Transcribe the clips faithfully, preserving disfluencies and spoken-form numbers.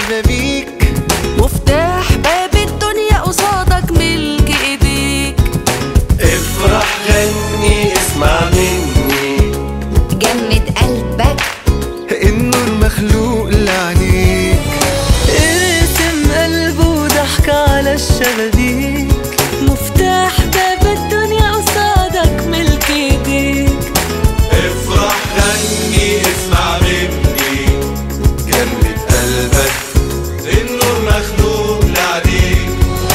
الشبابيك، مفتاح باب الدنيا قصادك ملك ايديك. افرح غني اسمع مني، جمد قلبك النور مخلوق لعينيك. ارسم قلب وضحك على الشبابيك، مفتاح باب الدنيا قصادك ملك ايديك. افرح غني اسمع مني، جمد قلبك النور مخلوق لعينيك.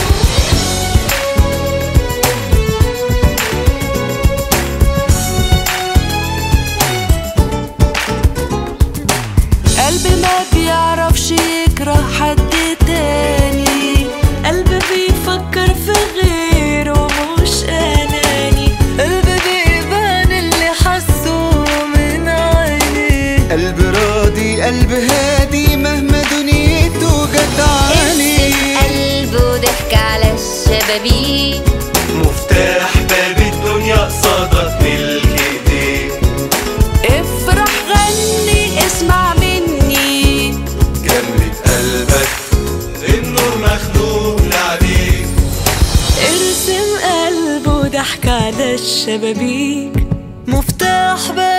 قلب ما بيعرفش يكره حد تاني، قلب بيفكر في غيره مش اناني، قلب بيبان اللي حسه من عينيه. قلب راضي قلب هادي مهما دنيته جدعاني. قلب وضحك على الشبابيك، مفتاح باب الدنيا قصادك ملك ايديك. افرح غني اسمع مني، جمد قلبك النور مخلوق لعينيك. ارسم قلب وضحك على الشبابيك، مفتاح باب